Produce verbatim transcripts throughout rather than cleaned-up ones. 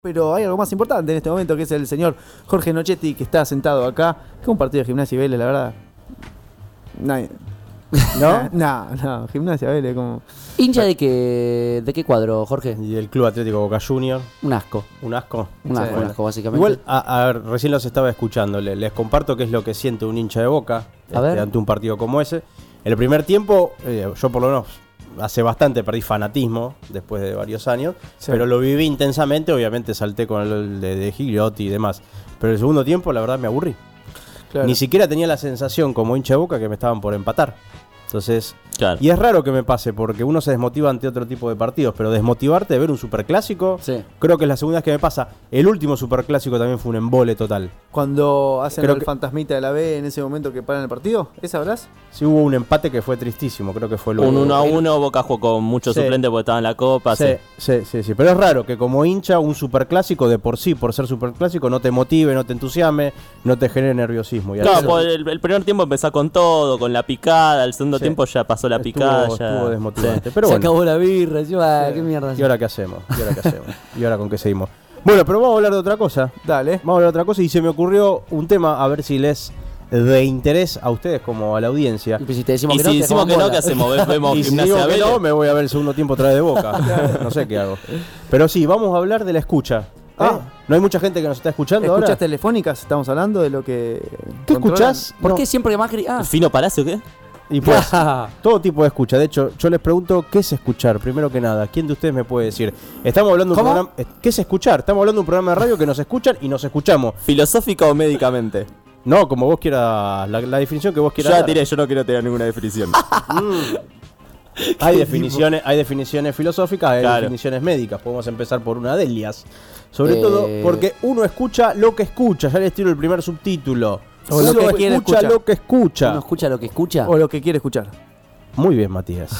Pero hay algo más importante en este momento, que es el señor Jorge Nochetti, que está sentado acá. Que es un partido de Gimnasia y Vélez, la verdad. Nadie. ¿No? No, no, Gimnasia Vélez como... ¿Hincha de qué, de qué cuadro, Jorge? Y el Club Atlético Boca Juniors. Un asco. Un asco. Un asco, Sí. un asco, básicamente. Igual, a, a ver, recién los estaba escuchando. Les, les comparto qué es lo que siente un hincha de Boca A este, ver. ante un partido como ese. El primer tiempo, eh, yo por lo menos hace bastante perdí fanatismo después de varios años, Sí. pero lo viví intensamente. Obviamente salté con el de, de Gigliotti y demás. Pero el segundo tiempo, la verdad, me aburrí. Claro. Ni siquiera tenía la sensación como hincha de Boca que me estaban por empatar. Entonces, Claro. y es raro que me pase porque uno se desmotiva ante otro tipo de partidos, pero desmotivarte de ver un superclásico, Sí. creo que es la segunda vez que me pasa. El último superclásico también fue un embole total. Cuando hacen Creo el que- fantasmita de la B en ese momento que paran el partido, ¿esa habrás? Sí hubo un empate que fue tristísimo, creo que fue el Un único. uno a uno, Boca jugó con muchos Sí. suplentes porque estaba en la Copa. Sí, sí, sí, sí, pero es raro que como hincha un superclásico de por sí, por ser superclásico, no te motive, no te entusiasme, no te genere nerviosismo. Y a Claro, veces pues el, el primer tiempo empezó con todo, con la picada, el segundo Sí. tiempo ya pasó la estuvo- picada. ya... estuvo desmotivante. Sí. Pero Se bueno, acabó la birra, encima, Sí. qué mierda. ¿y ahora qué hacemos? ¿Y ahora qué hacemos? ¿Y ahora con qué seguimos? Bueno, pero vamos a hablar de otra cosa. Dale. Vamos a hablar de otra cosa y se me ocurrió un tema, a ver si les de interés a ustedes como a la audiencia. Y si te decimos Y que si no, te decimos que dejamos no, bola. ¿qué hacemos? Ve- Vemos Y si Gimnasia digo que Vélez. no, me voy a ver el segundo tiempo otra vez de Boca. No sé qué hago. Pero sí, vamos a hablar de la escucha. ¿eh? Ah. ¿No hay mucha gente que nos está escuchando ¿Escuchas ahora? telefónicas? Estamos hablando de lo que... ¿Qué controlan. escuchás? ¿Por No. qué siempre que Macri.? Ah, ¿Fino Palacio qué? Y pues, todo tipo de escucha. De hecho, yo les pregunto, ¿qué es escuchar? Primero que nada, ¿quién de ustedes me puede decir? Estamos hablando de un ¿Cómo? programa... eh, ¿Qué es escuchar? Estamos hablando de un programa de radio que nos escuchan y nos escuchamos. ¿Filosófica o médicamente? No, como vos quieras, la, la definición que vos Yo quieras ya dar. tiré, yo no quiero tener ninguna definición. Hay definiciones, hay definiciones filosóficas, hay Claro. definiciones médicas. Podemos empezar por una de ellas. Sobre Eh. todo porque uno escucha lo que escucha. Ya les tiro el primer subtítulo. O Uno lo que quiere escucha escuchar. lo que escucha. ¿Uno escucha lo que escucha? O lo que quiere escuchar. Muy bien, Matías.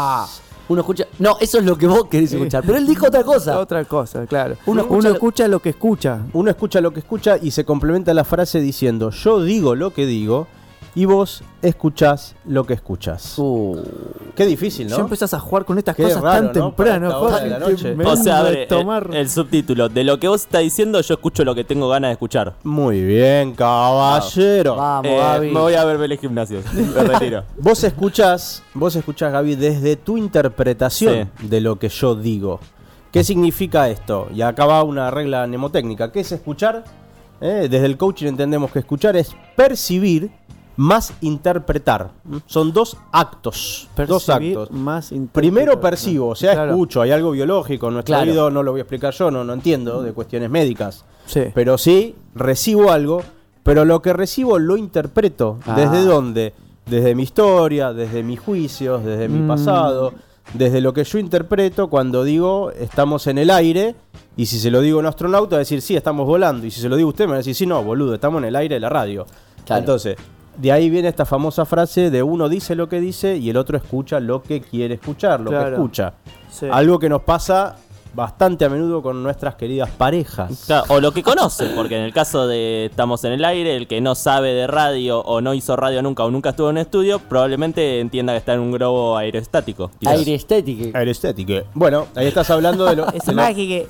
Uno escucha... No, eso es lo que vos querés escuchar. Pero él dijo otra cosa. Otra cosa, claro. Uno Uno escucha escucha, lo- lo que escucha. Uno escucha lo que escucha y se complementa la frase diciendo: yo digo lo que digo y vos escuchás lo que escuchás. Uh, Qué difícil, ¿no? Ya empezás a jugar con estas Qué cosas raro, tan ¿no? temprano, Para esta hora Jorge, de la que noche. me O sea, a vengo ver, de el, tomar. el subtítulo. De lo que vos estás diciendo, yo escucho lo que tengo ganas de escuchar. Muy bien, caballero. vamos, Eh, Gaby. me voy a ver Vélez Gimnasios. Me retiro. Vos escuchás, vos escuchás, Gaby, desde tu interpretación de lo que yo digo. ¿Qué significa esto? Y acá va una regla mnemotécnica. ¿Qué es escuchar? Eh, Desde el coaching entendemos que escuchar es percibir más interpretar. Son dos actos. dos Percibir actos. más Primero interpretar. percibo, o sea, Claro. escucho, hay algo biológico. Nuestro Claro. oído no lo voy a explicar yo, no, no entiendo de cuestiones médicas. Sí. Pero sí, recibo algo, pero lo que recibo lo interpreto. Ah. ¿Desde dónde? Desde mi historia, desde mis juicios, desde mi Mm. pasado, desde lo que yo interpreto cuando digo estamos en el aire. Y si se lo digo a un astronauta, va a decir sí, estamos volando. Y si se lo digo a usted, me va a decir sí, no, boludo, estamos en el aire de la radio. Claro. Entonces, de ahí viene esta famosa frase de uno dice lo que dice y el otro escucha lo que quiere escuchar, lo Claro. que escucha. Sí. Algo que nos pasa bastante a menudo con nuestras queridas parejas. Claro, o lo que conoce, porque en el caso de estamos en el aire, el que no sabe de radio o no hizo radio nunca o nunca estuvo en un estudio, probablemente entienda que está en un globo aerostático. quizás. Aire estético. Aeroestético. Bueno, ahí estás hablando de lo... Es de lo- mágico.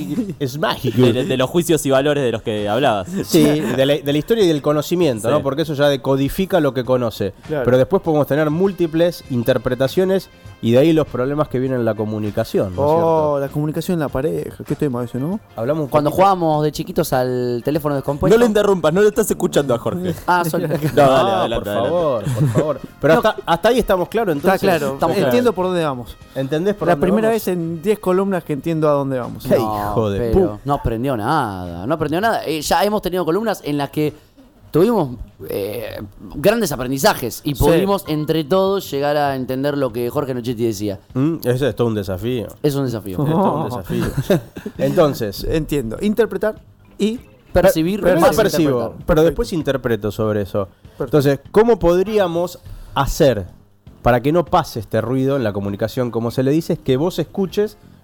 Es mágico. De, de los juicios y valores de los que hablabas. Sí, de la, de la historia y del conocimiento, Sí. ¿no? Porque eso ya decodifica lo que conoce. Claro. Pero después podemos tener múltiples interpretaciones y de ahí los problemas que vienen en la comunicación, ¿no es Oh, la comunicación en la pareja. ¿Qué tema ese, no? cierto? Hablamos un Cuando poquito- jugábamos de chiquitos al teléfono descompuesto. No lo interrumpas, no lo estás escuchando a Jorge. Ah, son... No, dale, No, adelante, por adelante. favor, por favor. Pero hasta, hasta ahí estamos claros, entonces. Está claro. estamos Entiendo por dónde vamos. ¿Entendés por La dónde primera vamos? vez en diez columnas que entiendo a dónde vamos. Qué hijo de pero pu- no aprendió nada, no aprendió nada. Eh, ya hemos tenido columnas en las que tuvimos eh, grandes aprendizajes y Sí. pudimos entre todos llegar a entender lo que Jorge Nochetti decía. Mm, Ese es todo un desafío. Es un desafío. Es todo un desafío. Entonces, Entiendo. Interpretar y Percibir, Per- primero más percibo, interpretar. pero después interpreto sobre eso. Perfecto. Entonces, ¿cómo podríamos hacer para que no pase este ruido en la comunicación, como se le dice, es que vos escuches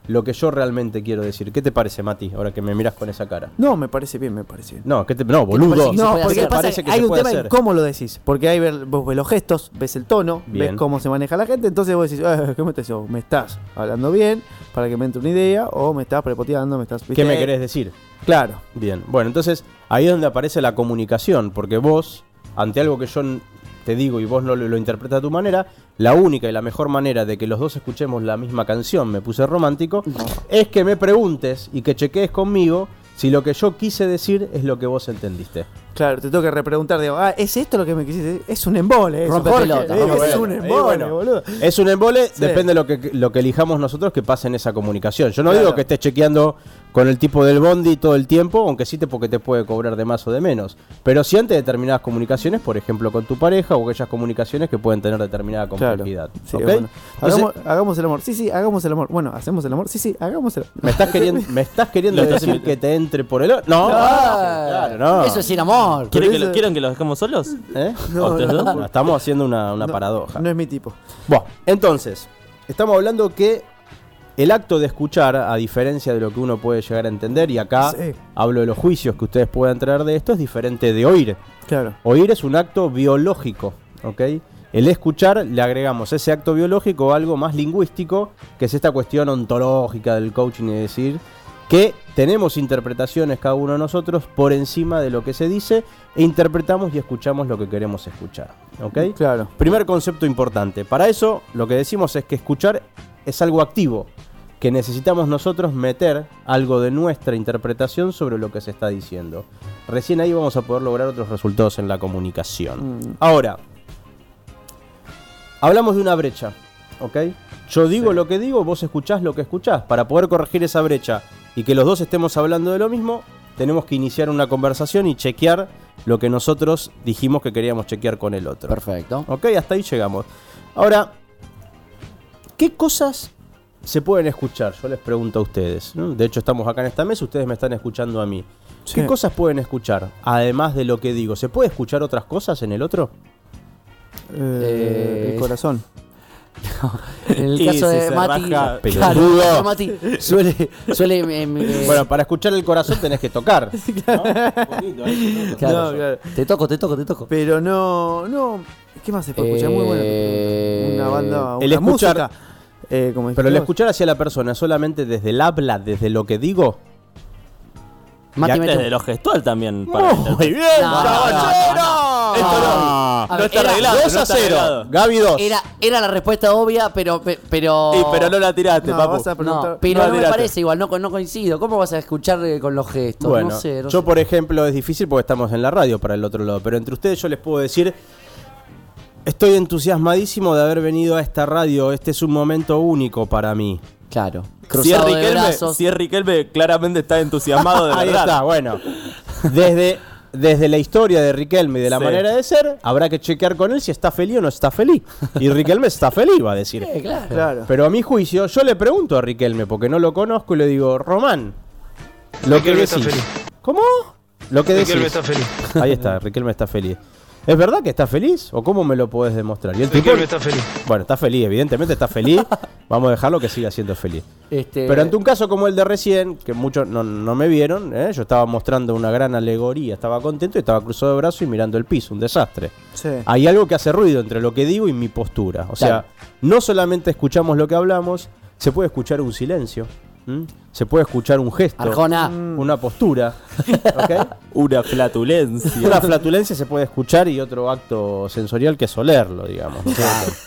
lo que yo realmente quiero decir. ¿Qué te parece, Mati, ahora que me miras con esa cara? No, me parece bien, me parece bien. No, ¿qué te, no, boludo. que se No, puede porque hacer? pasa parece que que hay se un puede tema hacer. en cómo lo decís. Porque ahí ver- vos ves los gestos, ves el tono, Bien. ves cómo se maneja la gente. Entonces vos decís, eh, ¿qué me estás diciendo? ¿Me estás hablando bien para que me entre una idea? ¿O me estás prepoteando? ¿Me estás, ¿Qué viste? me querés decir? Claro. Bien, bueno, entonces ahí es donde aparece la comunicación, porque vos, ante algo que yo n- te digo y vos no lo, lo interpretas a tu manera, la única y la mejor manera de que los dos escuchemos la misma canción, me puse romántico, es que me preguntes y que chequees conmigo si lo que yo quise decir es lo que vos entendiste. Claro, te tengo que repreguntar, digo, ah, ¿es esto lo que me quisiste decir? Es un embole eso, Rompe Jorge. pelota, Eh, rompe es pelota. un Eh, embole, bueno, boludo. Es un embole, Sí. depende de lo que, lo que elijamos nosotros que pase en esa comunicación. Yo no Claro. digo que estés chequeando con el tipo del bondi todo el tiempo, aunque sí te porque te puede cobrar de más o de menos. Pero sí ante determinadas comunicaciones, por ejemplo con tu pareja o aquellas comunicaciones que pueden tener determinada complejidad. Sí, ¿Ok? bueno. Entonces, hagamos, hagamos el amor. Sí, sí, hagamos el amor. Bueno, hacemos el amor. Sí, sí, hagamos el amor. ¿me estás queriendo, me estás queriendo Lo estás decir invitando. que te entre por el... o- No, Ah, claro, no. Eso es sin amor. ¿Quieren que, eso- lo, ¿Quieren que los dejemos solos? ¿Eh? No, ¿A ustedes no, dos? No, estamos haciendo una, una No, paradoja. No es mi tipo. Bueno, entonces, estamos hablando que el acto de escuchar, a diferencia de lo que uno puede llegar a entender, y acá Sí. hablo de los juicios que ustedes puedan traer de esto, es diferente de oír. Claro. Oír es un acto biológico, ¿ok? El escuchar le agregamos ese acto biológico algo más lingüístico, que es esta cuestión ontológica del coaching, y decir que tenemos interpretaciones cada uno de nosotros por encima de lo que se dice e interpretamos y escuchamos lo que queremos escuchar, ¿ok? Claro. Primer concepto importante. Para eso lo que decimos es que escuchar es algo activo, que necesitamos nosotros meter algo de nuestra interpretación sobre lo que se está diciendo. Recién ahí vamos a poder lograr otros resultados en la comunicación. Mm. Ahora, hablamos de una brecha, ¿ok? Yo digo Sí. lo que digo, vos escuchás lo que escuchás. Para poder corregir esa brecha y que los dos estemos hablando de lo mismo, tenemos que iniciar una conversación y chequear lo que nosotros dijimos que queríamos chequear con el otro. Perfecto. Ok, hasta ahí llegamos. Ahora, ¿qué cosas se pueden escuchar? Yo les pregunto a ustedes, ¿no? De hecho, estamos acá en esta mesa, ustedes me están escuchando a mí. ¿Qué Sí. cosas pueden escuchar? Además de lo que digo, ¿se puede escuchar otras cosas en el otro? Eh, Eh, el corazón. En el Y caso si de se Mati, raja, pelotudo. claro, en el caso de Mati suele, suele em, eh, Bueno, para escuchar el corazón tenés que tocar. ¿no? Un poquito, ahí. claro. No, claro. Te toco, te toco, te toco. Pero no, no. ¿Qué más se puede escuchar? Muy buena. Eh, Una banda, una el escuchar- música. Eh, como Pero el dijiste vos. escuchar hacia la persona solamente desde el habla, desde lo que digo. Mati Ya mete Desde un- lo gestual también. Para Muy bien, No, no, caballero. no, Esto no. A No ver, está era- arreglado. dos no a está cero. arreglado. Gaby dos. Era, era la respuesta obvia, pero. pe- pero Y, pero no la tiraste, No, papu. vas a preguntar. No, pero No, no, me tírate. parece igual, no, co- no coincido. ¿Cómo vas a escuchar eh, con los gestos? Bueno, no sé, no yo sé. por ejemplo es difícil porque estamos en la radio para el otro lado, pero entre ustedes yo les puedo decir, estoy entusiasmadísimo de haber venido a esta radio, este es un momento único para mí. Claro. Si es, Cruzado de Riquelme, brazos. si es Riquelme, claramente está entusiasmado de Ahí verdad. está, bueno. Desde, desde la historia de Riquelme y de la Sí. manera de ser, habrá que chequear con él si está feliz o no está feliz. Y Riquelme está feliz, va a decir. Eh, claro. Claro. Pero a mi juicio, yo le pregunto a Riquelme, porque no lo conozco, y le digo, Román, lo que Riquelme está decís. feliz. ¿Cómo? Lo que Riquelme decís. está feliz. Ahí está, Riquelme está feliz. ¿Es verdad que está feliz? ¿O cómo me lo podés demostrar? Y el tipo, Riquelme está feliz. bueno, está feliz, evidentemente está feliz. Vamos a dejarlo que siga siendo feliz. Este, Pero ante un caso como el de recién, que muchos no, no me vieron, ¿eh? Yo estaba mostrando una gran alegoría, estaba contento y estaba cruzado de brazos y mirando el piso, un desastre. Sí. Hay algo que hace ruido entre lo que digo y mi postura. O sea, Claro. no solamente escuchamos lo que hablamos, se puede escuchar un silencio, ¿m? Se puede escuchar un gesto, Arjona. una postura, ¿ok? Una flatulencia. Una flatulencia se puede escuchar y otro acto sensorial que es olerlo, digamos. ¿no?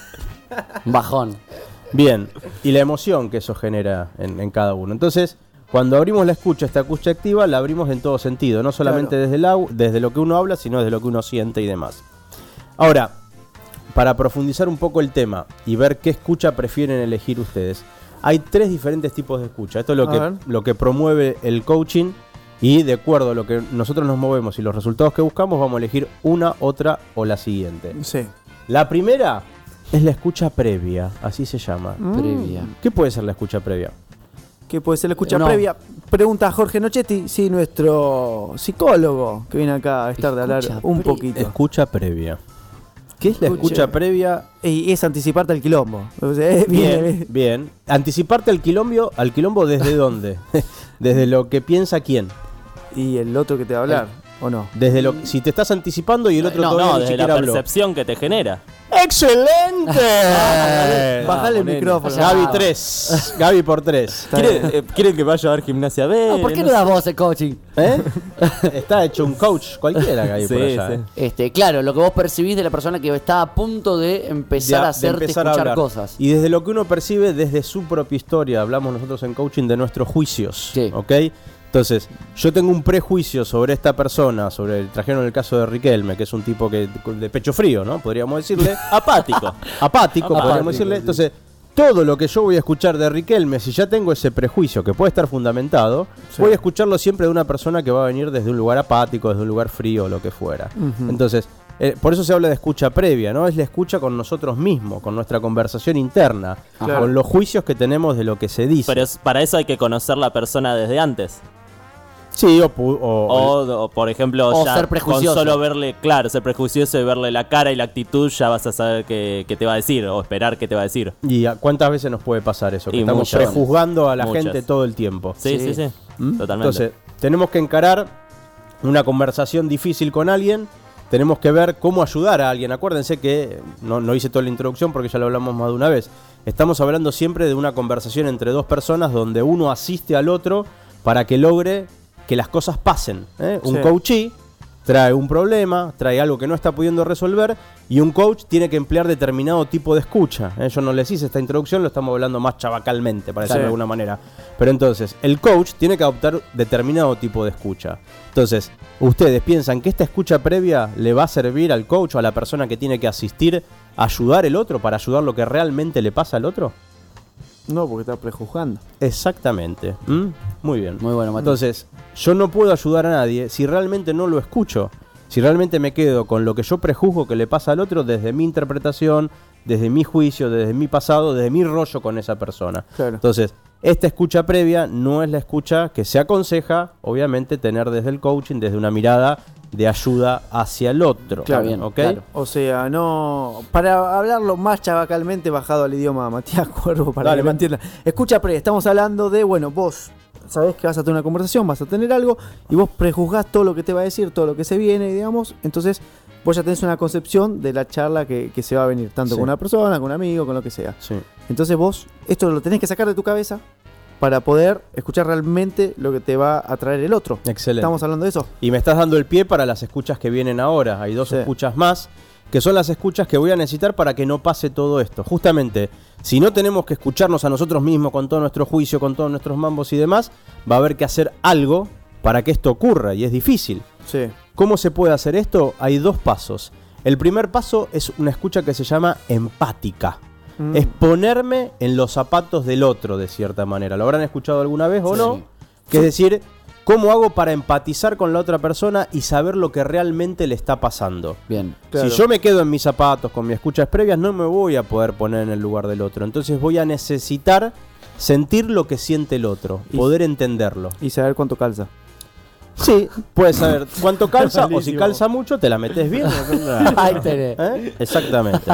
Un bajón. Bien, y la emoción que eso genera en, en cada uno. Entonces, cuando abrimos la escucha, esta escucha activa, la abrimos en todo sentido, no solamente Claro. desde, el au- desde lo que uno habla, sino desde lo que uno siente y demás. Ahora, para profundizar un poco el tema y ver qué escucha prefieren elegir ustedes, hay tres diferentes tipos de escucha. Esto es lo, A que, ver. lo que promueve el coaching y de acuerdo a lo que nosotros nos movemos y los resultados que buscamos, vamos a elegir una, otra o la siguiente. Sí. La primera es la escucha previa, así se llama. Previa. ¿Qué puede ser la escucha previa? ¿Qué puede ser la escucha No. previa? Pregunta a Jorge Nochetti, sí, nuestro psicólogo que viene acá a estar de hablar Escucha un previa. poquito. Escucha previa. ¿Qué es la escucha, Escucha previa? Y es anticiparte al quilombo. O sea, es bien, Bien, bien. Anticiparte al quilombo, al quilombo ¿desde dónde? Desde lo que piensa quién. Y el otro que te va a hablar, ¿o no? Desde lo si te estás anticipando y el otro No, todavía No, ni desde siquiera la habló. percepción que te genera. ¡Excelente! Bajale el ponele. micrófono. Gaby tres. Gaby por tres. Está ¿Quieren, bien. eh, ¿Quieren que vaya a ver gimnasia B? Ah, ¿por qué no das vos el coaching? ¿Eh? Está hecho un coach cualquiera Gaby por Sí, allá. sí. ¿eh? Este, claro, lo que vos percibís de la persona que está a punto de empezar De- a de hacerte empezar a escuchar hablar. cosas. Y desde lo que uno percibe desde su propia historia, hablamos nosotros en coaching de nuestros juicios, Sí. ¿ok? Entonces, yo tengo un prejuicio sobre esta persona, sobre el trajeron el caso de Riquelme, que es un tipo que de pecho frío, ¿no? Podríamos decirle. Apático. Apático, podríamos Apático, decirle. sí. Entonces, todo lo que yo voy a escuchar de Riquelme, si ya tengo ese prejuicio que puede estar fundamentado, Sí. voy a escucharlo siempre de una persona que va a venir desde un lugar apático, desde un lugar frío, lo que fuera. Ujú. Entonces, eh, por eso se habla de escucha previa, ¿no? Es la escucha con nosotros mismos, con nuestra conversación interna, Claro. con los juicios que tenemos de lo que se dice. Pero es- para eso hay que conocer la persona desde antes. Sí, o, pu- o- O, o, por ejemplo, O ya ser con prejuicioso. solo verle, claro, ser prejuicioso y verle la cara y la actitud, ya vas a saber qué, qué te va a decir o esperar qué te va a decir. ¿Y a cuántas veces nos puede pasar eso? Que Y estamos muchas. prejuzgando a la Muchas. gente todo el tiempo. Sí, Sí. sí, sí. ¿Mm? Totalmente. Entonces, tenemos que encarar una conversación difícil con alguien. Tenemos que ver cómo ayudar a alguien. Acuérdense que no, no hice toda la introducción porque ya lo hablamos más de una vez. Estamos hablando siempre de una conversación entre dos personas donde uno asiste al otro para que logre que las cosas pasen. ¿eh? Un Sí. coachee trae un problema, trae algo que no está pudiendo resolver y un coach tiene que emplear determinado tipo de escucha. ¿eh? Yo no les hice esta introducción, lo estamos hablando más chabacalmente, para decirlo Sí. de alguna manera. Pero entonces, el coach tiene que adoptar determinado tipo de escucha. Entonces, ¿ustedes piensan que esta escucha previa le va a servir al coach o a la persona que tiene que asistir a ayudar al otro para ayudar lo que realmente le pasa al otro? No, porque está prejuzgando. Exactamente. ¿Mm? Muy bien. Muy bueno, Mati. Entonces, yo no puedo ayudar a nadie si realmente no lo escucho. Si realmente me quedo con lo que yo prejuzgo que le pasa al otro desde mi interpretación, desde mi juicio, desde mi pasado, desde mi rollo con esa persona. Claro. Entonces, esta escucha previa no es la escucha que se aconseja, obviamente, tener desde el coaching, desde una mirada de ayuda hacia el otro. Claro, bien, ¿ok? claro. O sea, no. Para hablarlo más chabacalmente, bajado al idioma Matías Cuervo, para Dale, que me Mati. entiendan. Escucha, pre, estamos hablando de, bueno, vos sabés que vas a tener una conversación, vas a tener algo, y vos prejuzgás todo lo que te va a decir, todo lo que se viene, digamos. Entonces, vos ya tenés una concepción de la charla que, que se va a venir, tanto Sí. con una persona, con un amigo, con lo que sea. Sí. Entonces, vos, esto lo tenés que sacar de tu cabeza para poder escuchar realmente lo que te va a traer el otro. Excelente. Estamos hablando de eso. Y me estás dando el pie para las escuchas que vienen ahora. Hay dos Sí. escuchas más, que son las escuchas que voy a necesitar para que no pase todo esto. Justamente, si no tenemos que escucharnos a nosotros mismos con todo nuestro juicio, con todos nuestros mambos y demás, va a haber que hacer algo para que esto ocurra, y es difícil. Sí. ¿Cómo se puede hacer esto? Hay dos pasos. El primer paso es una escucha que se llama empática. Mm. Es ponerme en los zapatos del otro, de cierta manera. ¿Lo habrán escuchado alguna vez o Sí. no? Que es decir, ¿cómo hago para empatizar con la otra persona y saber lo que realmente le está pasando? Bien. Claro. Si yo me quedo en mis zapatos con mis escuchas previas, no me voy a poder poner en el lugar del otro. Entonces voy a necesitar sentir lo que siente el otro, Y- poder entenderlo. Y saber cuánto calza. Sí, puedes saber cuánto calza o si Malísimo. calza mucho, te la metes bien. Ahí tenés. ¿Eh? Exactamente.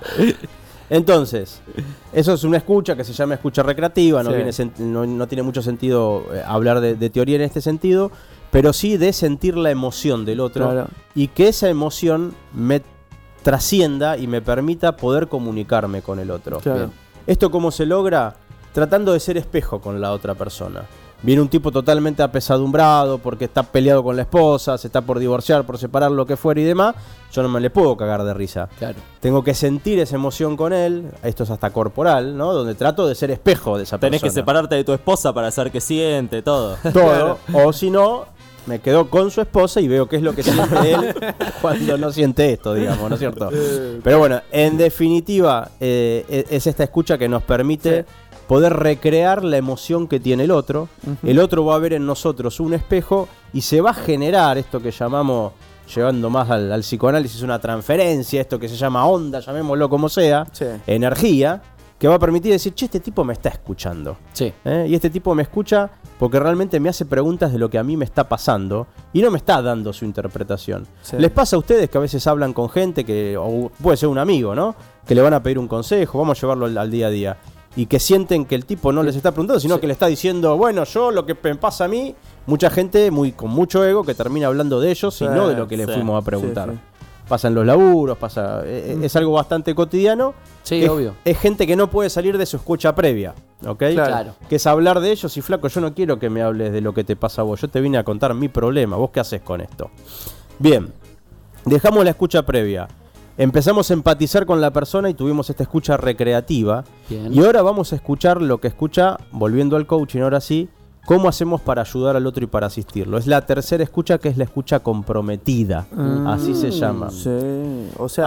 Entonces, eso es una escucha que se llama escucha recreativa, no, Sí. viene sen- no, no tiene mucho sentido eh, hablar de, de teoría en este sentido, pero sí de sentir la emoción del otro Claro. y que esa emoción me trascienda y me permita poder comunicarme con el otro. Claro. Bien. ¿Esto cómo se logra? Tratando de ser espejo con la otra persona. Viene un tipo totalmente apesadumbrado porque está peleado con la esposa, se está por divorciar, por separar, lo que fuera y demás. Yo no me le puedo cagar de risa. Claro. Tengo que sentir esa emoción con él, esto es hasta corporal, ¿no? Donde trato de ser espejo de esa Tenés que persona. separarte de tu esposa para saber qué siente, todo. Todo, o si no, me quedo con su esposa y veo qué es lo que siente él cuando no siente esto, digamos, ¿no es cierto? Pero bueno, en definitiva, eh, e- es esta escucha que nos permite poder recrear la emoción que tiene el otro. Ujú. El otro va a ver en nosotros un espejo y se va a generar esto que llamamos, llevando más al, al psicoanálisis, una transferencia, esto que se llama onda, llamémoslo como sea, Sí. energía, que va a permitir decir, che, este tipo me está escuchando. Sí. ¿eh? Y este tipo me escucha porque realmente me hace preguntas de lo que a mí me está pasando y no me está dando su interpretación. Sí. ¿Les pasa a ustedes que a veces hablan con gente que, o puede ser un amigo, ¿no? Que le van a pedir un consejo, vamos a llevarlo al, al día a día, y que sienten que el tipo no les está preguntando, sino Sí. que le está diciendo, bueno, yo lo que me pasa a mí, mucha gente muy con mucho ego que termina hablando de ellos y Sí, no de lo que le sí. fuimos a preguntar. Sí, sí. Pasa en los laburos, pasa, eh, es algo bastante cotidiano. Sí, es, obvio. Es gente que no puede salir de su escucha previa, ¿ok? Claro. Que es hablar de ellos y flaco, yo no quiero que me hables de lo que te pasa a vos, yo te vine a contar mi problema, vos qué haces con esto. Bien, dejamos la escucha previa, empezamos a empatizar con la persona y tuvimos esta escucha recreativa. Bien. Y ahora vamos a escuchar lo que escucha, volviendo al coaching, ahora sí, cómo hacemos para ayudar al otro y para asistirlo. Es la tercera escucha, que es la escucha comprometida, así se llama. Sí, o sea...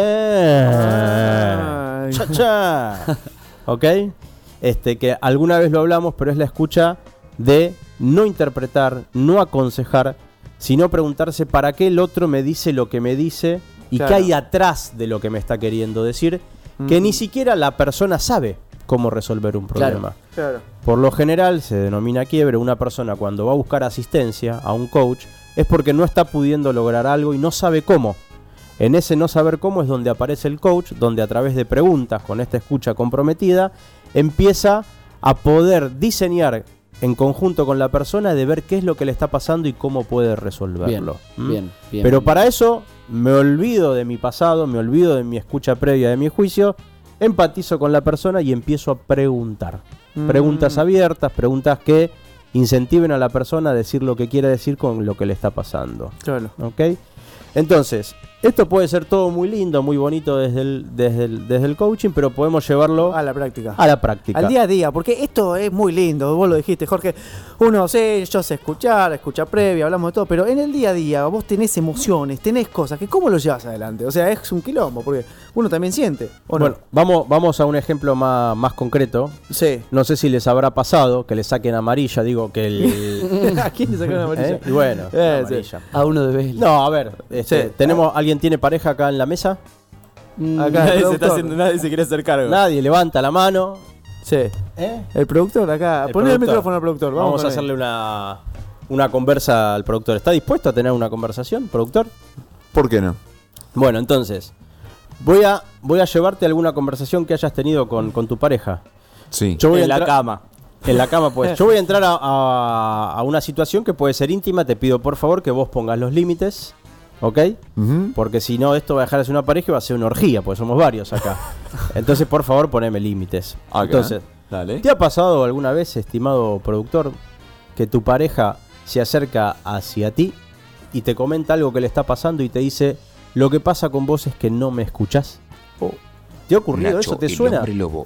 Hacer. Ay. Cha, cha. ¿Ok? Este, que alguna vez lo hablamos, pero es la escucha de no interpretar, no aconsejar, sino preguntarse para qué el otro me dice lo que me dice y Claro. qué hay atrás de lo que me está queriendo decir, que ni siquiera la persona sabe cómo resolver un Claro. problema. Claro. Por lo general se denomina quiebre. Una persona cuando va a buscar asistencia a un coach es porque no está pudiendo lograr algo y no sabe cómo. En ese no saber cómo es donde aparece el coach, donde a través de preguntas con esta escucha comprometida empieza a poder diseñar en conjunto con la persona de ver qué es lo que le está pasando y cómo puede resolverlo. Bien, ¿Mm? bien, bien. Pero para eso me olvido de mi pasado, me olvido de mi escucha previa, de mi juicio, empatizo con la persona y empiezo a preguntar. Mm. Preguntas abiertas, preguntas que incentiven a la persona a decir lo que quiere decir con lo que le está pasando. Claro. ¿Ok? Entonces, esto puede ser todo muy lindo, muy bonito desde el, desde el, desde el coaching, pero podemos llevarlo A la práctica. a la práctica. Al día a día, porque esto es muy lindo, vos lo dijiste, Jorge. Uno sé, yo sé escuchar, escucha previa, hablamos de todo, pero en el día a día vos tenés emociones, tenés cosas, que ¿cómo lo llevas adelante? O sea, es un quilombo, porque uno también siente, ¿o no? Bueno, vamos, vamos a un ejemplo más, más concreto. Sí. No sé si les habrá pasado que le saquen amarilla, digo que el... ¿A quién le sacaron la amarilla? ¿Eh? Y bueno, Eh, una sí. amarilla. A uno de Vélez. No, a ver, este, Sí. tenemos, ¿alguien tiene pareja acá en la mesa? Mm, Acá el Nadie se, está productor. haciendo, nadie se quiere hacer cargo. Nadie levanta la mano. Sí. ¿Eh? El productor acá. El Poné el productor. micrófono al productor. Vamos, Vamos a con él. hacerle una, una conversa al productor. ¿Está dispuesto a tener una conversación, productor? ¿Por qué no? Bueno, entonces, voy a, voy a llevarte alguna conversación que hayas tenido con, con tu pareja. Sí. Yo voy En a la entrar- cama. En la cama, pues. Yo voy a entrar a, a- a una situación que puede ser íntima. Te pido, por favor, que vos pongas los límites. ¿Ok? Ujú. Porque si no, esto va a dejar de ser una pareja y va a ser una orgía, porque somos varios acá. Entonces, por favor, poneme límites. Acá. Entonces, Dale. ¿te ha pasado alguna vez, estimado productor, que tu pareja se acerca hacia ti y te comenta algo que le está pasando y te dice, lo que pasa con vos es que no me escuchás? ¿Te ha ocurrido eso? ¿Te suena?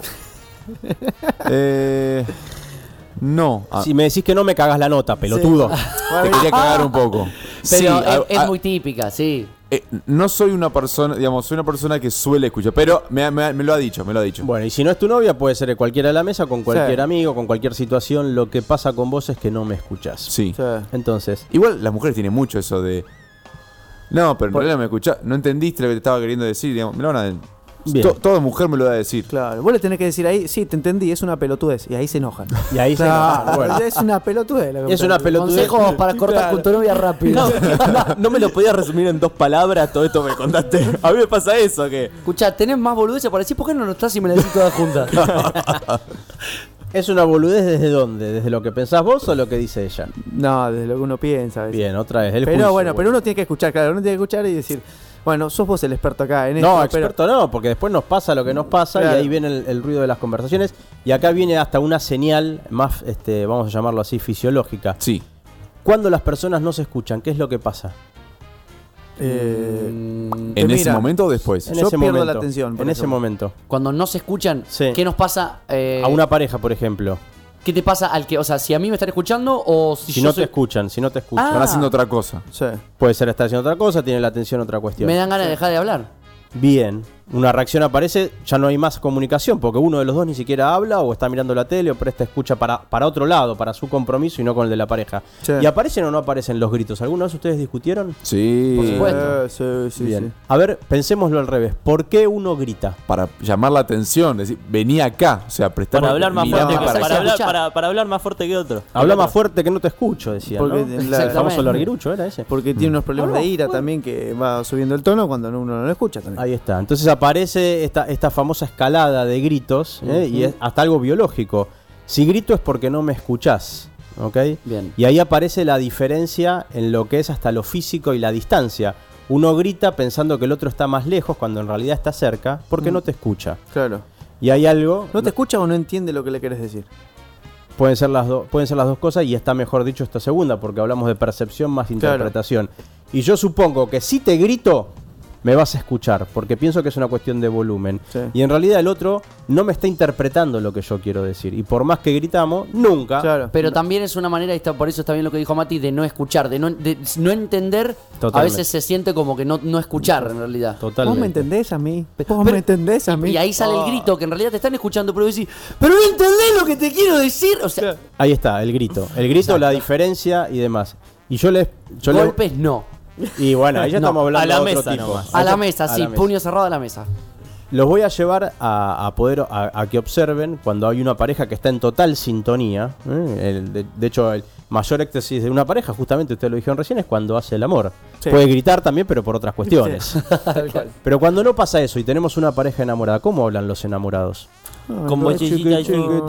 Eh, no. Ah, Si me decís que no me cagas la nota, pelotudo. te quería cagar un poco. Pero Sí, es, a- es a- muy típica, sí. eh, no soy una persona, digamos, soy una persona que suele escuchar, pero me, me- me lo ha dicho, me lo ha dicho. Bueno, y si no es tu novia, puede ser de cualquiera de la mesa, con cualquier Sí. amigo, con cualquier situación. Lo que pasa con vos es que no me escuchás. Sí. Sí. Entonces, Igual las mujeres tienen mucho eso de. No, pero en Por- realidad me escuchás, no entendiste lo que te estaba queriendo decir, digamos. Me lo van a- Bien. to- toda mujer me lo va a decir. Claro. Vos le tenés que decir ahí, sí, te entendí, es una pelotudez. Y ahí se enojan. y ahí se Claro, enoja. Bueno, es una pelotudez. lo que Es una pasa. pelotudez. Consejos para cortar con tu novia rápido. No, no, no me lo podías resumir en dos palabras, todo esto me contaste. A mí me pasa eso, que Escuchá, tenés más boludeces para decir, ¿por qué no estás y me la decís toda junta? ¿Es una boludez desde dónde? ¿Desde lo que pensás vos o lo que dice ella? No, desde lo que uno piensa. a veces. Bien, otra vez. El Pero juicio, bueno, pero uno tiene que escuchar, claro, uno tiene que escuchar y decir, bueno, sos vos el experto acá en esto. No, pero- experto no, porque después nos pasa lo que nos pasa Claro. y ahí viene el, el ruido de las conversaciones. Y acá viene hasta una señal más, este, vamos a llamarlo así, fisiológica. Sí. Cuando las personas no se escuchan, ¿qué es lo que pasa? Eh, Mm, ¿En Te ese miran. momento o después? En Yo ese pierdo momento. la atención, por En ese ejemplo. momento. Cuando no se escuchan, Sí. ¿qué nos pasa? eh, A una pareja, por ejemplo. ¿Qué te pasa al que, o sea, si a mí me están escuchando o si, Si yo no soy- te escuchan, si no te escuchan. Ah. Están haciendo otra cosa. sí. Puede ser estar haciendo otra cosa, tiene la atención otra cuestión. me dan ganas de dejar de hablar? Bien. una reacción aparece, ya no hay más comunicación, porque uno de los dos ni siquiera habla o está mirando la tele o presta escucha para, para otro lado, para su compromiso y no con el de la pareja. Sí. ¿Y aparecen o no aparecen los gritos? ¿Alguna vez ustedes discutieron? Sí. Por supuesto. Eh, sí, sí, Bien. sí. A ver, pensémoslo al revés. ¿Por qué uno grita? Para llamar la atención, decir, vení acá. O sea, prestar Para hablar más mirá fuerte que, para para, que hablar, escuchar. para, para hablar más fuerte que otro. Habla más fuerte que no te escucho, decía, Porque ¿no? en la- El Exactamente. famoso larguirucho era ese. Porque tiene unos problemas de ira también que va subiendo el tono cuando uno no lo escucha también. Ahí está. Entonces aparece esta, esta famosa escalada de gritos, ¿eh? Y es hasta algo biológico. Si grito es porque no me escuchás, ¿ok? Bien. Y ahí aparece la diferencia en lo que es hasta lo físico y la distancia. Uno grita pensando que el otro está más lejos cuando en realidad está cerca porque no te escucha. Claro. Y hay algo... ¿No te escucha o no entiende lo que le querés decir? Pueden ser las dos, pueden ser las dos cosas y está mejor dicho esta segunda porque hablamos de percepción más interpretación. Y yo supongo que si te grito me vas a escuchar porque pienso que es una cuestión de volumen. Sí. Y en realidad el otro no me está interpretando lo que yo quiero decir. Y por más que gritamos, nunca. Claro. Pero también es una manera, y está, por eso está bien lo que dijo Mati, de no escuchar, de no, de no entender. Totalmente. A veces se siente como que no, no escuchar en realidad. Totalmente. ¿Vos me entendés a mí? ¿Vos Pero- me entendés a mí? Y ahí sale Oh. el grito, que en realidad te están escuchando, pero decís, pero no entendés lo que te quiero decir. O sea, Ahí está, el grito. El grito, la diferencia y demás. Y yo les... Yo les- golpes no. y bueno, ahí ya No, estamos hablando a la de otro mesa tipo. nomás. A Ahí la está- mesa, a sí, la mesa. puño cerrado a la mesa. Los voy a llevar a, a poder a, a que observen cuando hay una pareja que está en total sintonía. ¿eh? El- de, de hecho, el mayor éxtasis de una pareja, justamente ustedes lo dijeron recién, es cuando hace el amor. Sí. Puede gritar también, pero por otras cuestiones. Tal cual. Pero cuando no pasa eso y tenemos una pareja enamorada, ¿cómo hablan los enamorados? Con bochillita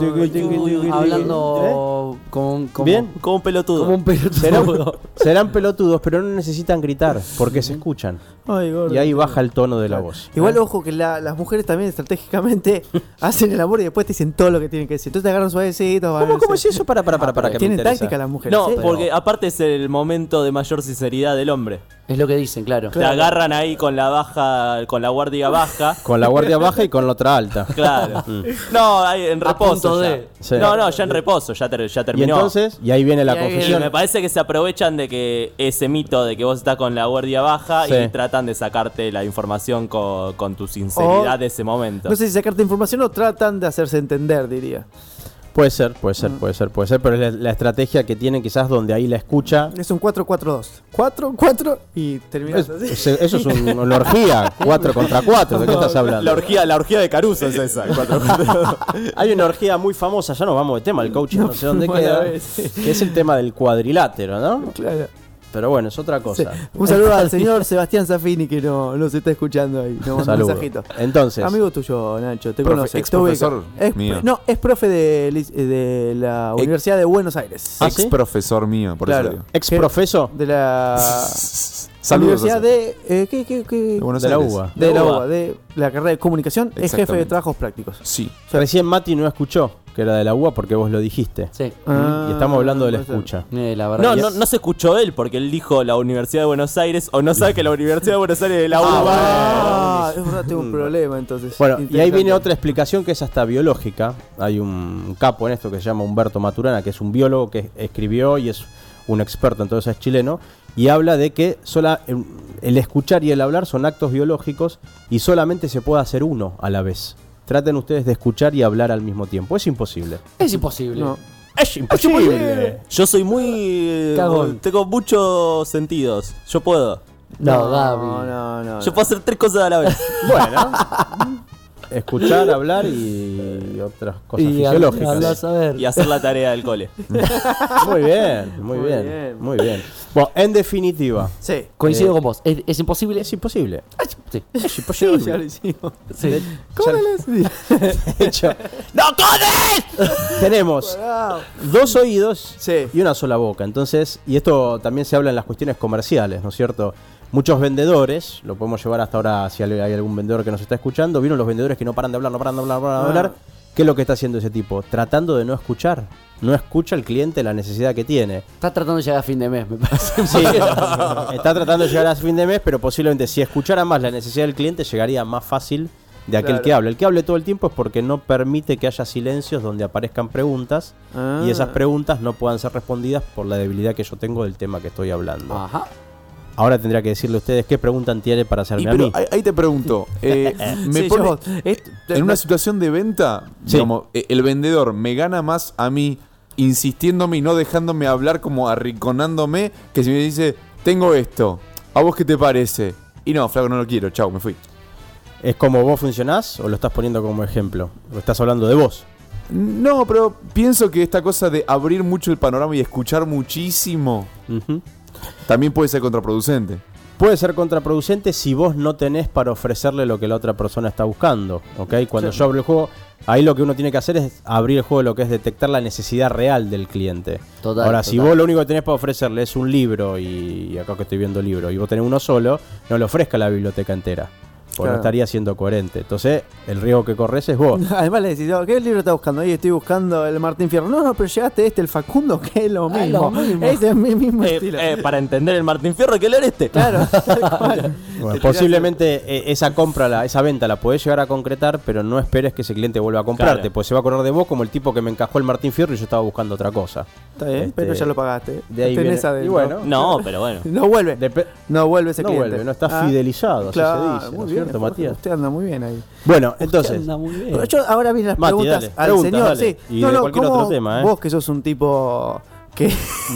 y- Hablando con, como, Bien. Como un pelotudo. como un pelotudo. Serán, serán pelotudos, pero no necesitan gritar porque se escuchan. Ay, gordo. Y ahí baja el tono de la voz. Igual, ojo, que la- las mujeres también estratégicamente hacen el amor y después te dicen todo lo que tienen que decir. Entonces te agarran suavecito. ¿Cómo, cómo es eso? Para, para, para, para que me Tienen interesa. táctica las mujeres. No, ¿eh? porque aparte es el momento de mayor sinceridad del hombre. Es lo que dicen, claro. Te agarran ahí con la baja, con la guardia baja. Con la guardia baja y con la otra alta. Claro. No, ahí en A punto reposo. Ya. de. Sí. No, no, ya en reposo, ya, ter- ya Y terminó. entonces, y ahí viene la Y ahí Y confusión. me parece que se aprovechan de que ese mito de que vos estás con la guardia baja Sí. y tratan de sacarte la información con, con tu sinceridad O- de ese momento. No sé si sacarte información o tratan de hacerse entender, diría. Puede ser, puede ser, puede ser, puede ser, pero es la, la estrategia que tienen quizás donde ahí la escucha. Es un cuatro cuatro dos. cuatro cuatro y terminas Es- así. es- eso es un- una orgía, cuatro contra cuatro, ¿de qué estás hablando? La orgía, la orgía de Caruso es esa. Hay una orgía muy famosa, ya nos vamos de tema, el coaching no sé dónde Buena queda, vez, sí. que es el tema del cuadrilátero, ¿no? Claro. Pero bueno, es otra Sí. cosa. Un saludo al señor Sebastián Zafini que no, nos está escuchando ahí. Nos manda un Saludo. mensajito. Entonces, Amigo tuyo, Nacho, te Profe- conoce. ex te ubica. profesor Es- mío. No, es profe de, lic- de la Ex- Universidad de Buenos Aires. ¿Ah, Ex sí? profesor mío, por Claro. eso digo. ex profeso De la Saludos. Universidad José. de. Eh, ¿qué, qué, qué? De Buenos de la Aires. U B A. De De la U B A. U B A, de la carrera de comunicación. Es jefe de Exactamente. trabajos prácticos. Sí. Recién Mati no escuchó que era de la U A porque vos lo dijiste. Sí. Ah, Y estamos hablando de la puede ser. escucha. Eh, la verdad. No, que no, es- no se escuchó él porque él dijo la Universidad de Buenos Aires o no sabe que la Universidad de Buenos Aires es de la U B A. Ah, es verdad, tengo un problema entonces. Bueno, y ahí Interesante. viene otra explicación que es hasta biológica. Hay un capo en esto que se llama Humberto Maturana, que es un biólogo que escribió y es un experto, entonces es chileno, y habla de que sola, el escuchar y el hablar son actos biológicos y solamente se puede hacer uno a la vez. Traten ustedes de escuchar y hablar al mismo tiempo. Es imposible. Es imposible. No. Es imposible. Yo soy muy. eh, Cagón. Tengo muchos sentidos. Yo puedo. No, Gaby. No, no, no. Yo puedo hacer tres cosas a la vez. Bueno, escuchar, hablar y otras cosas Y fisiológicas. andás a ver. Y hacer la tarea del cole. Muy bien, muy, Muy bien, bien. muy bien. Bueno, en definitiva, Sí. Coincido Eh, con vos. ¿Es, es imposible? es imposible. Sí. Es Ya imposible. lo hicimos. Sí. ¿Cómo no lo decís? De hecho, ¡No codes! tenemos Wow. dos oídos Sí. y una sola boca. Entonces, y esto también se habla en las cuestiones comerciales, ¿no es cierto? Muchos vendedores, lo podemos llevar hasta ahora si hay hay algún vendedor que nos está escuchando, vieron los vendedores que no paran de hablar, no paran de hablar, no paran de Ah. hablar. ¿Qué es lo que está haciendo ese tipo? Tratando de no escuchar. No escucha al cliente la necesidad que tiene. Está tratando de llegar a fin de mes, me parece. Sí, está tratando de llegar a fin de mes, pero posiblemente si escuchara más la necesidad del cliente, llegaría más fácil de aquel Claro. que habla. El que hable todo el tiempo es porque no permite que haya silencios donde aparezcan preguntas Ah. y esas preguntas no puedan ser respondidas por la debilidad que yo tengo del tema que estoy hablando. Ajá. Ahora tendría que decirle a ustedes qué preguntan tiene para hacerme Y, a pero mí. ahí, ahí te pregunto, eh, me Sí, pone- yo- es- en una situación de venta, Sí. digamos, eh, el vendedor me gana más a mí insistiéndome y no dejándome hablar, como arriconándome, que si me dice, tengo esto, ¿a vos qué te parece? Y no, flaco, no lo quiero, chau, me fui. ¿Es como vos funcionás o lo estás poniendo como ejemplo? ¿O estás hablando de vos? No, pero pienso que esta cosa de abrir mucho el panorama y escuchar muchísimo Ujú. también puede ser contraproducente. Puede ser contraproducente si vos no tenés para ofrecerle lo que la otra persona está buscando, ¿ok? Cuando yo abro el juego, ahí lo que uno tiene que hacer es abrir el juego, lo que es detectar la necesidad real del cliente. Total, Ahora, si total. vos lo único que tenés para ofrecerle es un libro, y, y acá que estoy viendo libro, y vos tenés uno solo, no le ofrezca la biblioteca entera, porque Claro. no estaría siendo coherente. Entonces, el riesgo que corres es vos. Además le decís, "Oh, ¿qué libro estás buscando? Ahí estoy buscando el Martín Fierro. No, no, pero llegaste este, el Facundo, que es lo Ah, mismo. lo mismo. Es el mi- mismo Eh, estilo. eh, para entender el Martín Fierro hay que leer este. Claro, tal cual. Bueno, Te posiblemente eh, esa compra, la, esa venta la podés llegar a concretar, pero no esperes que ese cliente vuelva a comprarte, Claro. pues se va a acordar de vos como el tipo que me encajó el Martín Fierro y yo estaba buscando otra cosa. Está bien, Este, pero ya lo pagaste. de ahí Tenés viene- adentro. y bueno, No, pero bueno. No vuelve. Depe- No vuelve ese no cliente. vuelve, no está Ah, fidelizado, así claro, se dice, ¿no muy es bien, cierto, Jorge, Matías? Usted anda muy bien ahí. Bueno, entonces, Anda muy bien. Pero yo ahora vienen las Mati, preguntas dale, al preguntas, señor. dale. Sí. Y no, de no, cualquier ¿cómo otro tema, ¿eh? vos que sos un tipo que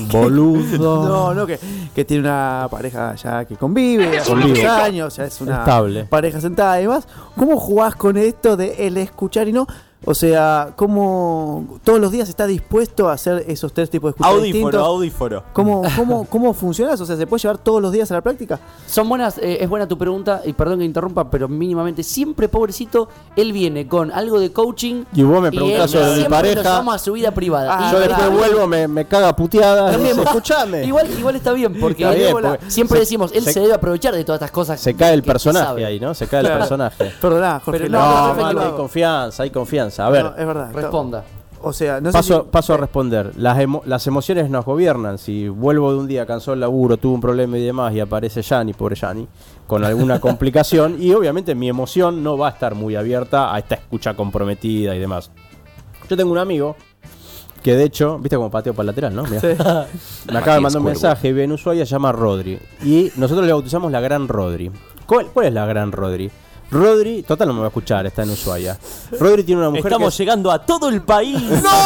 boludo. no, no, que, que tiene una pareja ya que convive hace Convive. muchos años, ya es una Estable. pareja sentada y demás. ¿Cómo jugás con esto de el escuchar y no? O sea, ¿cómo todos los días está dispuesto a hacer esos tres tipos de escuchar Audíforo, distintos? audíforo. ¿Cómo, cómo, ¿Cómo funcionas? O sea, ¿se puede llevar todos los días a la práctica? Son buenas, eh, es buena tu pregunta, y perdón que interrumpa, pero mínimamente, siempre, pobrecito, él viene con algo de coaching. Y vos me él preguntás sobre mi siempre pareja. lo llama a su vida privada. Ah, Y Yo está después bien. vuelvo, me, me caga puteada. También, Dice, escuchame. Igual, igual está bien, porque, Está bien, él- porque siempre se- decimos, él se- se, debe aprovechar de todas estas cosas. Se cae el que- que personaje sabe. ahí, ¿no? Se cae el Claro. personaje. Perdona, Jorge. Pero la- no, No, perfecto, Mati, lo hay hago. confianza, hay confianza. A ver, No, es verdad. Responda. O sea, no sé paso, si- paso a responder. Las, emo- las emociones nos gobiernan. Si vuelvo de un día cansado del laburo, tuve un problema y demás, y aparece Yanni, pobre Yanni, con alguna complicación, y obviamente mi emoción no va a estar muy abierta a esta escucha comprometida y demás. Yo tengo un amigo que de hecho, viste como pateo para el lateral, ¿no? Mirá. Sí. Me acaba de mandar un mensaje, vive en Ushuaia, se llama Rodri. Y nosotros le bautizamos la Gran Rodri. ¿Cuál, cuál es la Gran Rodri? Rodri, total no me va a escuchar, está en Ushuaia. Rodri tiene una mujer Estamos que es- llegando a todo el país.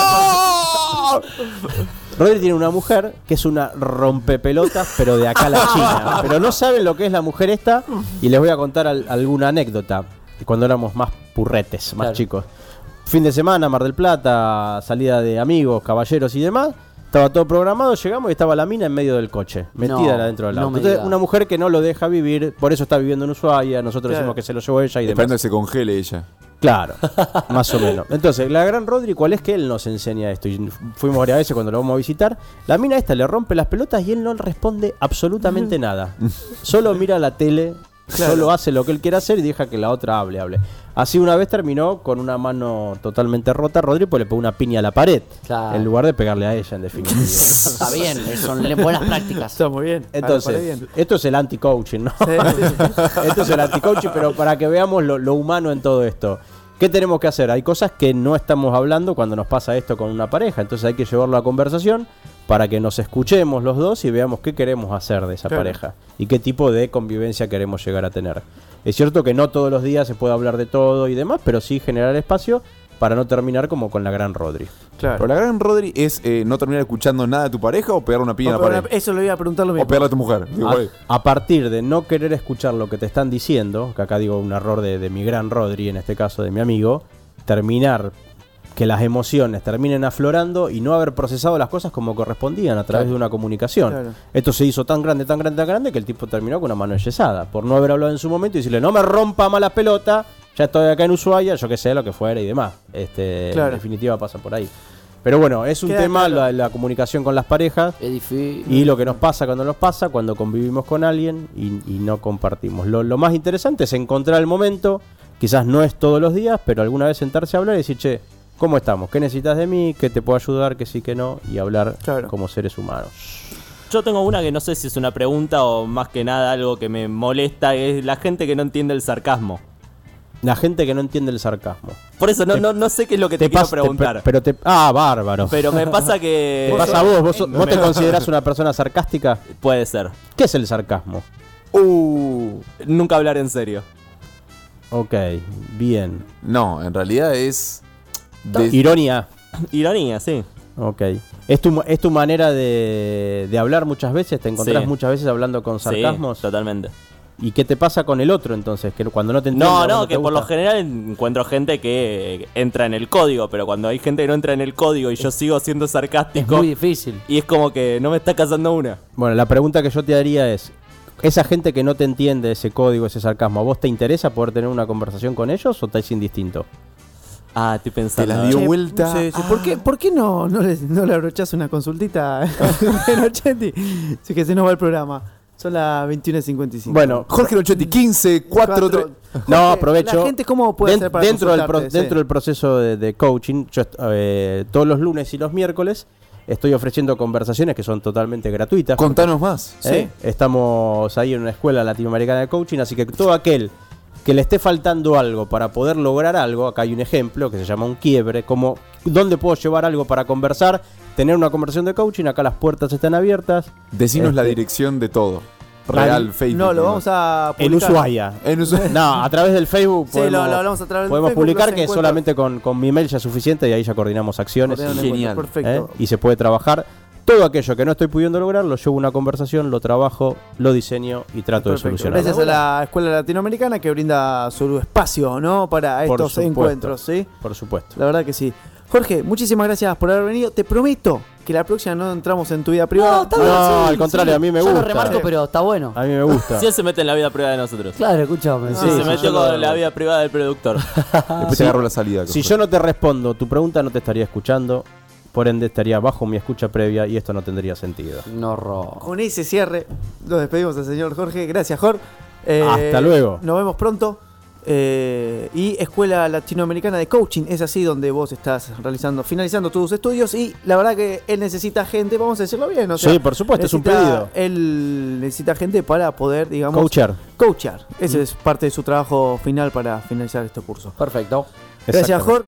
Rodri tiene una mujer que es una rompepelotas, pero de acá a la China. Pero no saben lo que es la mujer esta, y les voy a contar al- alguna anécdota. Cuando éramos más purretes, más Claro. chicos. Fin de semana, Mar del Plata, salida de amigos, caballeros y demás. Estaba todo programado, llegamos y estaba la mina en medio del coche, metida No, adentro del no auto. me Entonces, diga. una mujer que no lo deja vivir, por eso está viviendo en Ushuaia, nosotros Claro. decimos que se lo llevó ella y Esperando demás. que se congele ella. Claro, más o menos. Entonces, la gran Rodri, ¿cuál es que él nos enseña esto? Y fuimos varias veces cuando lo vamos a visitar. La mina esta le rompe las pelotas y él no responde absolutamente nada. Solo mira la tele, solo hace lo que él quiere hacer y deja que la otra hable, hable. Así una vez terminó con una mano totalmente rota. Rodri pues le pegó una piña a la pared, Claro. en lugar de pegarle a ella, en definitiva. Está bien, son le- buenas prácticas. Está muy bien. Ahora Entonces, paré bien. esto es el anti-coaching, ¿no? Sí, sí, sí. Esto es el anti-coaching, pero para que veamos lo, lo humano en todo esto. ¿Qué tenemos que hacer? Hay cosas que no estamos hablando cuando nos pasa esto con una pareja, entonces hay que llevarlo a conversación para que nos escuchemos los dos y veamos qué queremos hacer de esa Claro. pareja y qué tipo de convivencia queremos llegar a tener. Es cierto que no todos los días se puede hablar de todo y demás, pero sí generar espacio para no terminar como con la gran Rodri. Claro. Pero la gran Rodri es eh, no terminar escuchando nada de tu pareja o pegarle una piña No, a la pero pared. eso lo iba a preguntar lo mismo. O pegarle a tu mujer. Digo, por ahí. A, a partir de no querer escuchar lo que te están diciendo, que acá digo un error de, de mi gran Rodri, en este caso de mi amigo, terminar que las emociones terminen aflorando y no haber procesado las cosas como correspondían a través Claro. de una comunicación. Claro. Esto se hizo tan grande, tan grande, tan grande que el tipo terminó con una mano enyesada por no haber hablado en su momento y decirle no me rompa más la pelota, ya estoy acá en Ushuaia, yo que sé, lo que fuera y demás. Este, Claro. En definitiva pasa por ahí. Pero bueno, es un Queda tema claro. la, la comunicación con las parejas. Es difícil. Y lo que nos pasa cuando nos pasa, cuando convivimos con alguien y, y no compartimos. Lo, lo más interesante es encontrar el momento, quizás no es todos los días, pero alguna vez sentarse a hablar y decir, che, ¿cómo estamos? ¿Qué necesitas de mí? ¿Qué te puedo ayudar? ¿Qué sí, que no? Y hablar Claro. como seres humanos. Yo tengo una que no sé si es una pregunta o más que nada algo que me molesta, es la gente que no entiende el sarcasmo. La gente que no entiende el sarcasmo. Por eso no, Te- no, no sé qué es lo que te, Te quiero pasa- te- preguntar. pero te, ah, bárbaro. Pero me pasa que... ¿Te pasa a vos? ¿Vos, vos te considerás una persona sarcástica? Puede ser. ¿Qué es el sarcasmo? Uh, nunca hablar en serio. Ok, bien. No, en realidad es. de- Ironía. Ironía, sí. Ok. ¿Es tu, es tu manera de, de hablar muchas veces? ¿Te encontrás Sí. muchas veces hablando con sarcasmos? Sí, totalmente. ¿Y qué te pasa con el otro entonces? Que cuando no te entiende. No, o no, te que por lo gusta. general encuentro gente que entra en el código, pero cuando hay gente que no entra en el código y yo sigo siendo Es sarcástico, muy difícil. y es como que no me está casando una. Bueno, la pregunta que yo te haría es: ¿esa gente que no te entiende ese código, ese sarcasmo, ¿a vos te interesa poder tener una conversación con ellos o te es indistinto? Ah, estoy Te pensando. la dio Che, vuelta. sí, sí. ¿Por, qué, ¿Por qué no, no, le, no le abrochás una consultita en Ochenti? Así que se nos va el programa. Son las veintiuna y cincuenta y cinco. Bueno, Jorge Nochetti, quince, cuatro, tres. no, Jorge, aprovecho. La gente, ¿cómo puede Den- hacer para dentro, del pro- consultarte? dentro Sí. del proceso de, de coaching, yo est- eh, todos los lunes y los miércoles estoy ofreciendo conversaciones que son totalmente gratuitas. Contanos más. ¿eh? Estamos ahí en una escuela latinoamericana de coaching, así que todo aquel que le esté faltando algo para poder lograr algo, acá hay un ejemplo que se llama un quiebre, como dónde puedo llevar algo para conversar, tener una conversación de coaching, acá las puertas están abiertas. Decinos la Este, dirección de todo. Real, Facebook. No, lo vamos a En publicar. Ushuaia. En Ushuaia. No, a través del Facebook Sí, podemos, lo, lo hablamos a través del podemos Facebook, publicar los que encuentros. solamente con, con mi mail ya es suficiente y ahí ya coordinamos acciones. Coordinan y- el Genial. encuentro, ¿eh? Perfecto. Y se puede trabajar. Todo aquello que no estoy pudiendo lograr, lo llevo a una conversación, lo trabajo, lo diseño y trato de Perfecto. solucionarlo. Gracias a la Escuela Latinoamericana que brinda su espacio, ¿no? Para Por estos supuesto. encuentros, ¿sí? Por supuesto. La verdad que sí. Jorge, muchísimas gracias por haber venido. Te prometo que la próxima no entramos en tu vida privada. No, está No, bien, sí, al contrario, sí. a mí me Yo gusta. lo remarco, pero está bueno. A mí me gusta. Si él se mete en la vida privada de nosotros. Claro, escúchame. Sí, Ah, se sí, metió yo lo- con la vida privada del productor. Después Sí. te agarro la salida. Si Jorge. yo no te respondo tu pregunta, no te estaría escuchando. Por ende, estaría bajo mi escucha previa y esto no tendría sentido. No robo. Con ese cierre, lo despedimos al señor Jorge. Gracias, Jorge. Eh, Hasta luego. Nos vemos pronto. Eh, y Escuela Latinoamericana de Coaching es así donde vos estás realizando, finalizando tus estudios. Y la verdad que él necesita gente, vamos a decirlo bien. O sea, Sí, por supuesto, es un necesita- pedido. Él necesita gente para poder, digamos, Coacher. coachar. Ese es parte de su trabajo final para finalizar este curso. Perfecto. Gracias, Exactamente. Jorge.